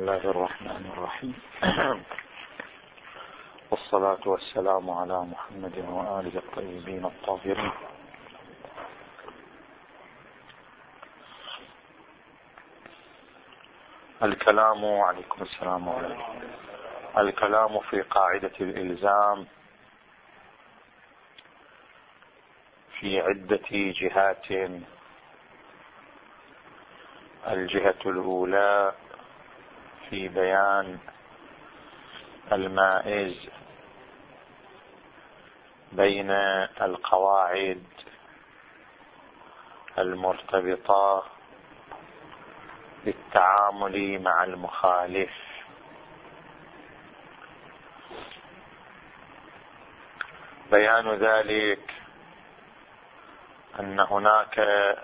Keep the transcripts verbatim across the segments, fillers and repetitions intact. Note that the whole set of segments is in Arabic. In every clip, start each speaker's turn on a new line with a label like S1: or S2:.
S1: الله الرحمن الرحيم. والصلاة والسلام على محمد وآله الطيبين الطاهرين. الكلام عليكم السلام عليكم. الكلام في قاعدة الإلزام في عدة جهات. الجهة الأولى في بيان المائز بين القواعد المرتبطة بالتعامل مع المخالف. بيان ذلك أن هناك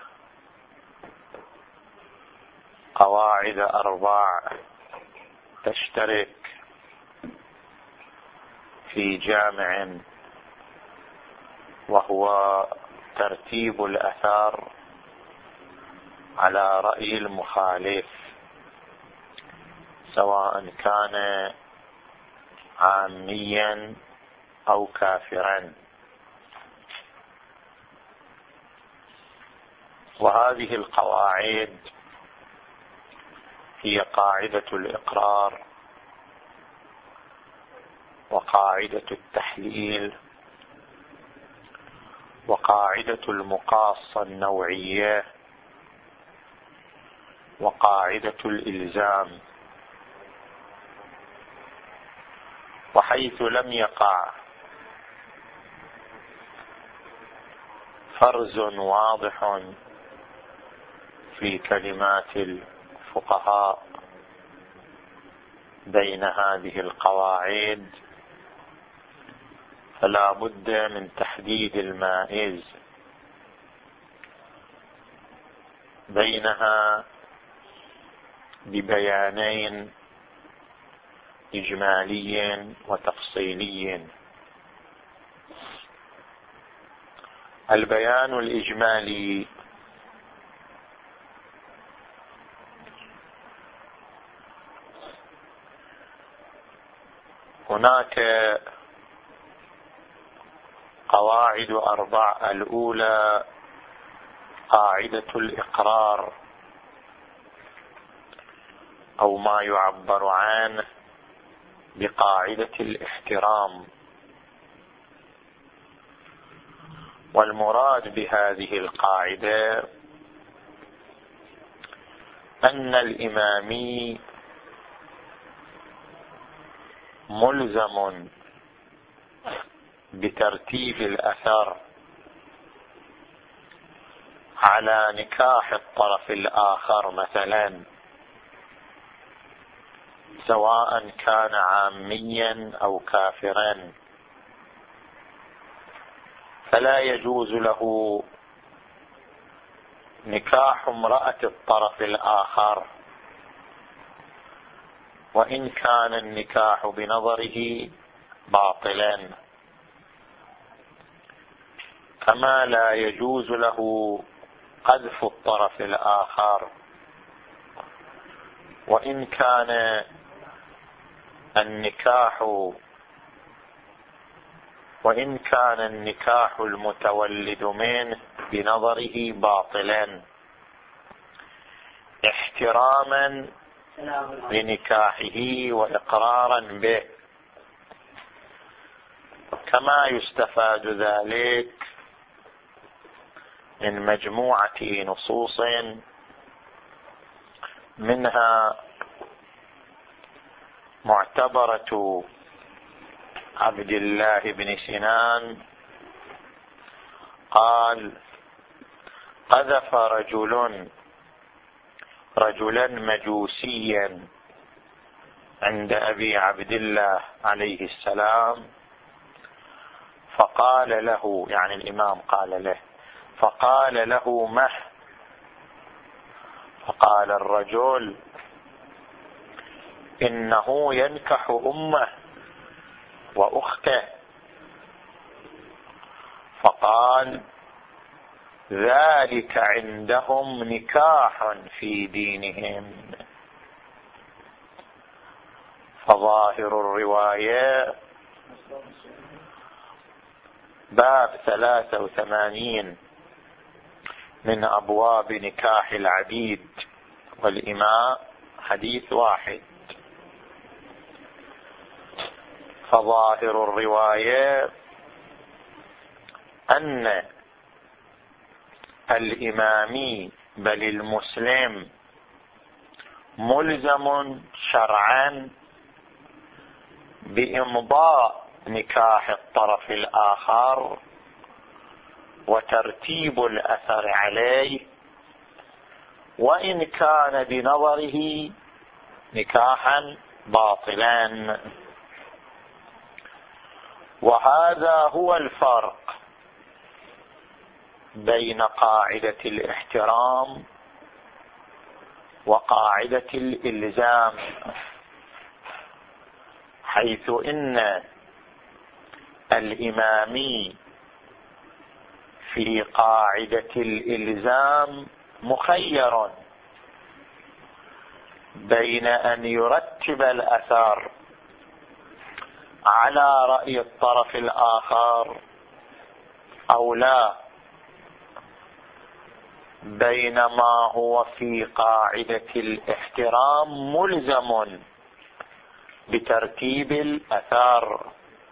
S1: قواعد أربع تشترك في جامع، وهو ترتيب الأثر على رأي المخالف، سواء كان عاميا أو كافرا. وهذه القواعد هي قاعدة الإقرار، وقاعدة التحليل، وقاعدة المقاصة النوعية، وقاعدة الإلزام. وحيث لم يقع فرز واضح في كلمات الفقهاء بين هذه القواعد، فلا بد من تحديد المائز بينها ببيانين إجمالي وتفصيلي. البيان الإجمالي هناك قواعد أربع. الأولى قاعدة الإقرار، أو ما يعبر عنه بقاعدة الاحترام. والمراد بهذه القاعدة أن الإمامي ملزم بترتيب الأثر على نكاح الطرف الآخر مثلا، سواء كان عاميا أو كافرا، فلا يجوز له نكاح امرأة الطرف الآخر وإن كان النكاح بنظره باطلا، كما لا يجوز له قذف الطرف الآخر وإن كان النكاح وإن كان النكاح المتولد منه بنظره باطلا، احتراما لنكاحه وإقرارا به. كما يستفاد ذلك من مجموعة نصوص، منها معتبرة عبد الله بن سنان قال: قذف رجل رجلا مجوسيا عند أبي عبد الله عليه السلام، فقال له، يعني الإمام قال له، فقال له: مه؟ فقال الرجل: إنه ينكح أمه وأخته. فقال: ذلك عندهم نكاح في دينهم. فظاهر الرواية باب ثلاثة وثمانين من أبواب نكاح العبيد والإماء حديث واحد. فظاهر الرواية أن الإمامي بل المسلم ملزم شرعا بإمضاء نكاح الطرف الآخر وترتيب الأثر عليه، وإن كان بنظره نكاحا باطلا. وهذا هو الفرق بين قاعدة الاحترام وقاعدة الإلزام، حيث إن الإمامي في قاعدة الإلزام مخير بين أن يرتب الأثر على رأي الطرف الآخر أو لا، بينما هو في قاعدة الاحترام ملزم بترتيب الأثر،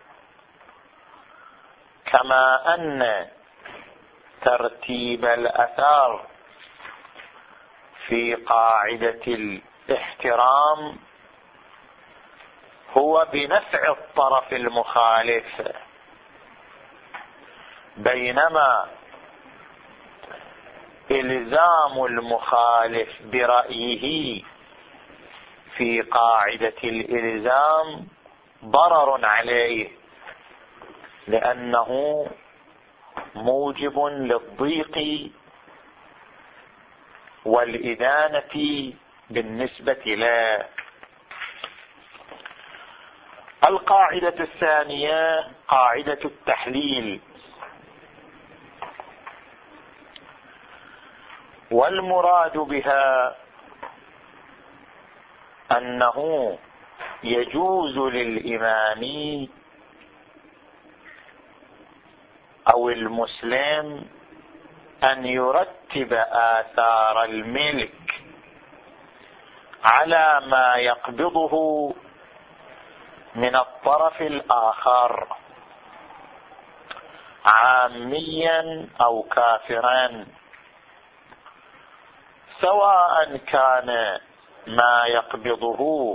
S1: كما أن ترتيب الأثر في قاعدة الاحترام هو بنفع الطرف المخالف، بينما إلزام المخالف برأيه في قاعدة الإلزام ضرر عليه، لأنه موجب للضيق والإدانة بالنسبة له. القاعدة الثانية قاعدة التحليل، والمراد بها أنه يجوز للإمام أو المسلم أن يرتب آثار الملك على ما يقبضه من الطرف الآخر عاميا أو كافرا، سواء كان ما يقبضه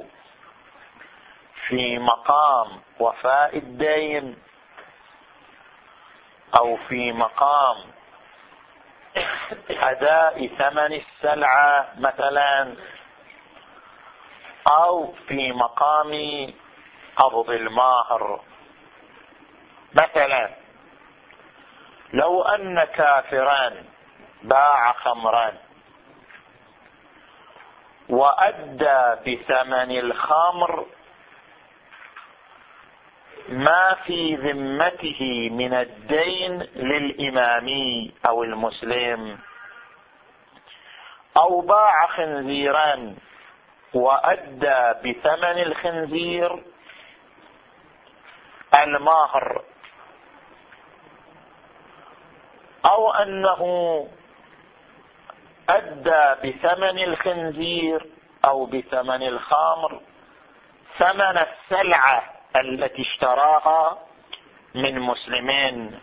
S1: في مقام وفاء الدين أو في مقام أداء ثمن السلعة مثلا، أو في مقام قبض المهر مثلا. لو أن كافرا باع خمرا وأدى بثمن الخمر ما في ذمته من الدين للإمامي أو المسلم، أو باع خنزيرا وأدى بثمن الخنزير المهر، أو أنه أدى بثمن الخنزير أو بثمن الخمر ثمن السلعة التي اشتراها من مسلمين،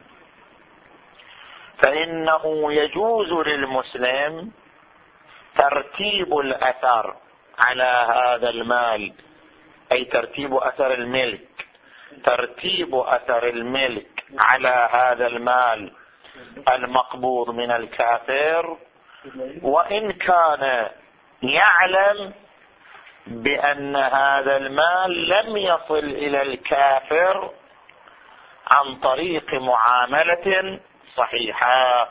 S1: فإنه يجوز للمسلم ترتيب الأثر على هذا المال، أي ترتيب أثر الملك، ترتيب أثر الملك على هذا المال المقبوض من الكافر، وإن كان يعلم بأن هذا المال لم يصل إلى الكافر عن طريق معاملة صحيحة.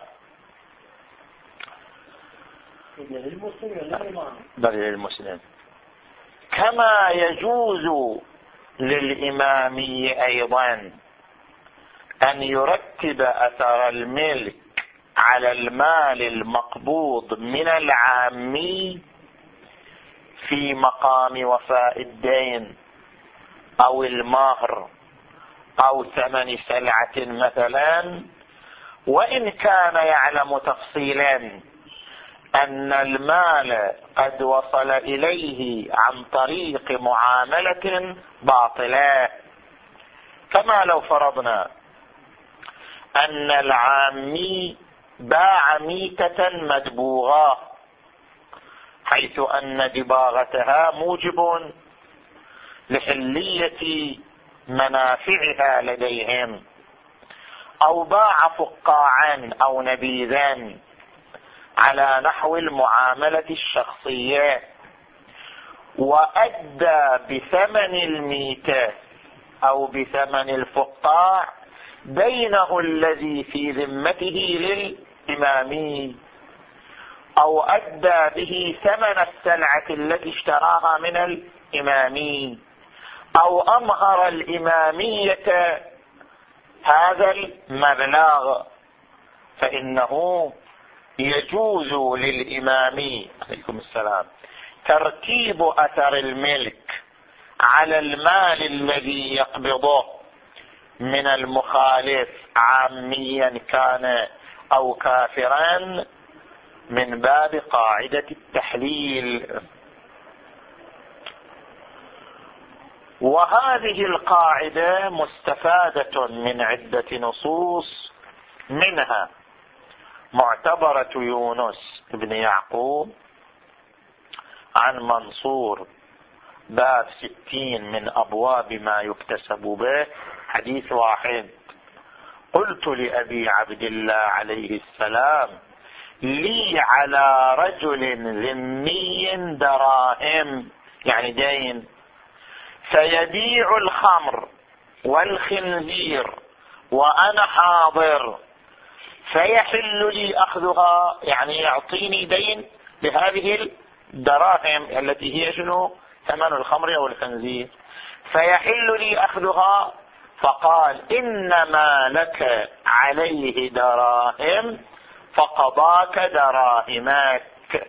S1: بل للمسلم، كما يجوز للإمامي أيضا أن يرتب أثر الملك على المال المقبوض من العامي في مقام وفاء الدين، أو المهر أو ثمن سلعة مثلا، وإن كان يعلم تفصيلا أن المال قد وصل إليه عن طريق معاملة باطلة، كما لو فرضنا أن العامي باع ميتة مدبوغة حيث أن دباغتها موجب لحلية منافعها لديهم، أو باع فقاعا أو نبيذا على نحو المعاملة الشخصية، وأدى بثمن الميتة أو بثمن الفقاع دينه الذي في ذمته للإمامي، أو أدى به ثمن السلعة التي اشتراها من الإمامي، أو أمهر الإمامية هذا المبلغ، فإنه يجوز للإمامي عليكم السلام ترتيب أثر الملك على المال الذي يقبضه من المخالف عاميا كان أو كافرا من باب قاعدة التحليل. وهذه القاعدة مستفادة من عدة نصوص، منها معتبرة يونس بن يعقوب عن منصور باب ستين من أبواب ما يكتسب به، حديث واحد: قلت لأبي عبد الله عليه السلام: لي على رجل ذمي دراهم، يعني دين، فيبيع الخمر والخنزير وأنا حاضر، فيحل لي أخذها، يعني يعطيني دين بهذه الدراهم التي هي شنو؟ ثمن الخمر أو الخنزير، فيحل لي أخذها. فقال: إنما لك عليه دراهم فقضاك دراهمك.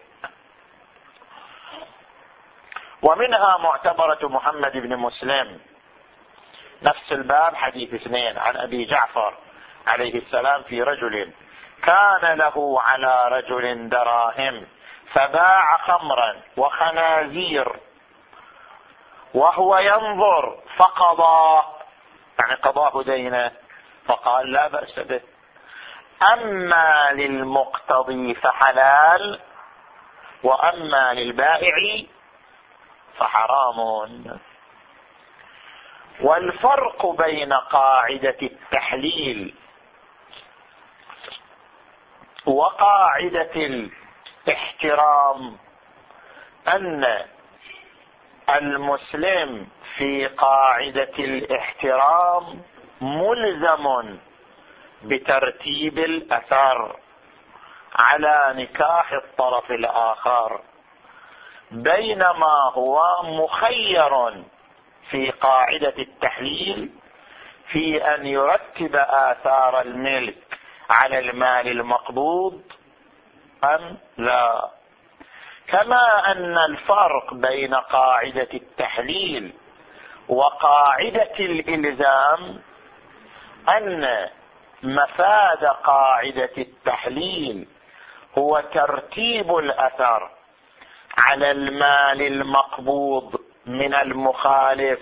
S1: ومنها معتبرة محمد بن مسلم نفس الباب حديث اثنين عن أبي جعفر عليه السلام في رجل كان له على رجل دراهم فباع خمرا وخنازير وهو ينظر فقضى، يعني قضاه دينه، فقال: لا بأس به. أما للمقتضي فحلال، وأما للبائع فحرام. والفرق بين قاعدة التحليل وقاعدة الاحترام أن المسلم في قاعدة الاحترام ملزم بترتيب الأثر على نكاح الطرف الآخر، بينما هو مخير في قاعدة التحليل في أن يرتب آثار الملك على المال المقبوض أم لا. كما أن الفرق بين قاعدة التحليل وقاعدة الإلزام أن مفاد قاعدة التحليل هو ترتيب الأثر على المال المقبوض من المخالف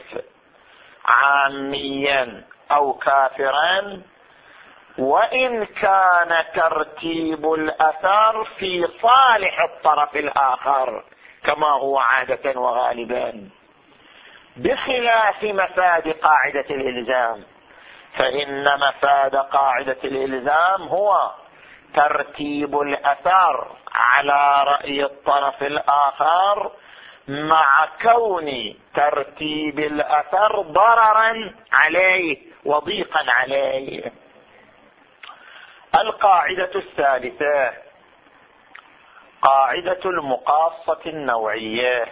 S1: عاميا أو كافرا، وإن كان ترتيب الأثر في صالح الطرف الآخر كما هو عادة وغالبا، بخلاف مفاد قاعدة الإلزام، فإن مفاد قاعدة الإلزام هو ترتيب الأثر على رأي الطرف الآخر، مع كون ترتيب الأثر ضررا عليه وضيقا عليه. القاعدة الثالثة قاعدة المقاصة النوعية،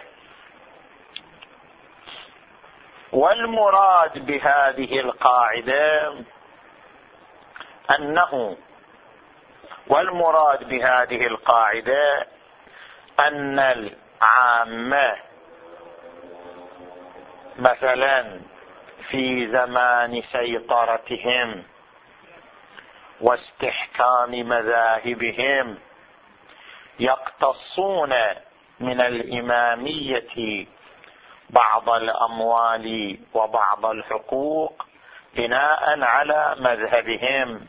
S1: والمراد بهذه القاعدة أنه والمراد بهذه القاعدة أن العامة مثلا في زمان سيطرتهم واستحكام مذاهبهم يقتصون من الإمامية بعض الأموال وبعض الحقوق بناء على مذهبهم.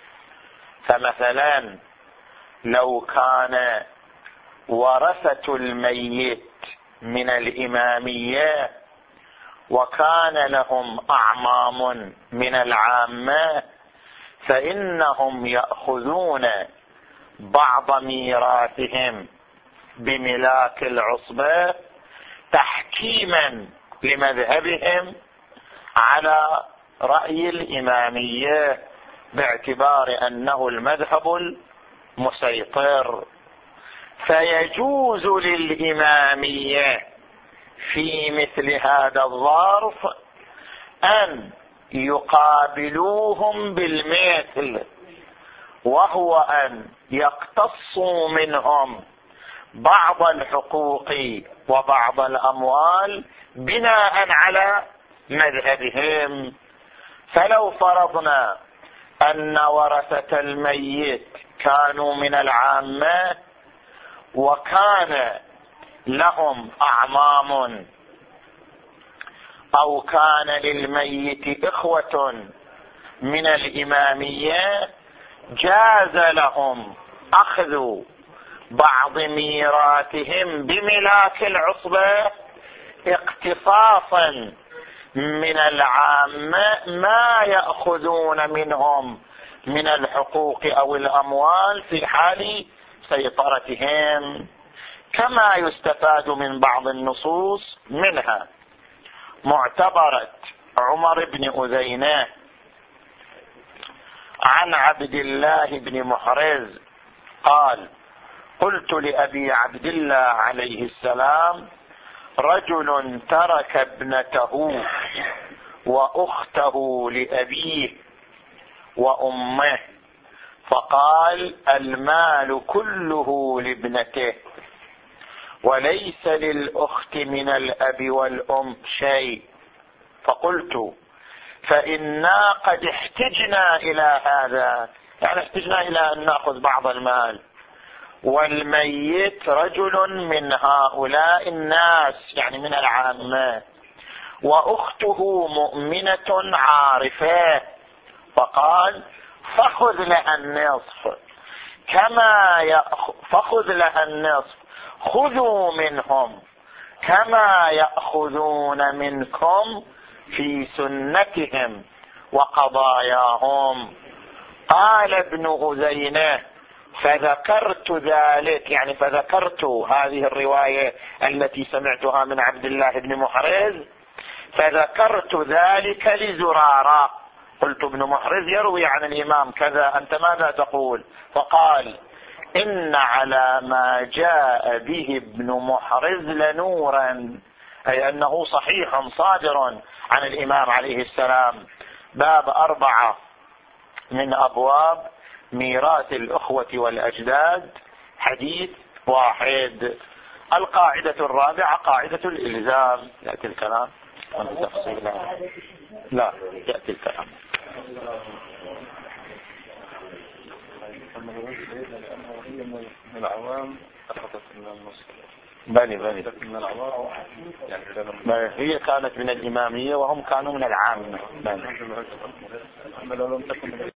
S1: فمثلا لو كان ورثة الميت من الإمامية وكان لهم أعمام من العامة فإنهم يأخذون بعض ميراثهم بملاك العصبة تحكيما لمذهبهم على رأي الإمامية باعتبار أنه المذهب المسيطر. فيجوز للإمامية في مثل هذا الظرف أن يقابلوهم بالمثل، وهو أن يقتصوا منهم بعض الحقوق وبعض الأموال بناء على مذهبهم. فلو فرضنا أن ورثة الميت كانوا من العامة وكان لهم أعمام أو كان للميت إخوة من الإمامية، جاز لهم أخذ بعض ميراثهم بملاك العصبة اقتصاصا من العامة ما يأخذون منهم من الحقوق أو الأموال في حال سيطرتهم. كما يستفاد من بعض النصوص منها معتبرة عمر بن أذينة عن عبد الله بن محرز قال: قلت لأبي عبد الله عليه السلام: رجل ترك ابنته وأخته لأبيه وأمه، فقال: المال كله لابنته وليس للأخت من الأب والأم شيء. فقلت: فإنا قد احتجنا إلى هذا، يعني احتجنا إلى أن نأخذ بعض المال، والميت رجل من هؤلاء الناس يعني من العامة، وأخته مؤمنة عارفة. فقال: فخذ لها النصف كما يأخذ فخذ لها النصف خذوا منهم كما يأخذون منكم في سنتهم وقضاياهم. قال ابن أذينة: فذكرت ذلك، يعني فذكرت هذه الرواية التي سمعتها من عبد الله بن محرز، فذكرت ذلك لزرارة. قلت: ابن محرز يروي عن الإمام كذا، أنت ماذا تقول؟ فقال: إن على ما جاء به ابن محرز لنورا، أي أنه صحيح صادر عن الإمام عليه السلام. باب أربعة من أبواب ميراث الأخوة والأجداد، حديث واحد. القاعدة الرابعة قاعدة الإلزام. يأتي الكلام عن تفصيل؟ لا، يأتي الكلام.
S2: من العوام أخذت من النصر.
S1: بني بني
S2: من العوام
S1: يعني هي كانت من الإمامية وهم كانوا من العامة.
S2: لو لم تكن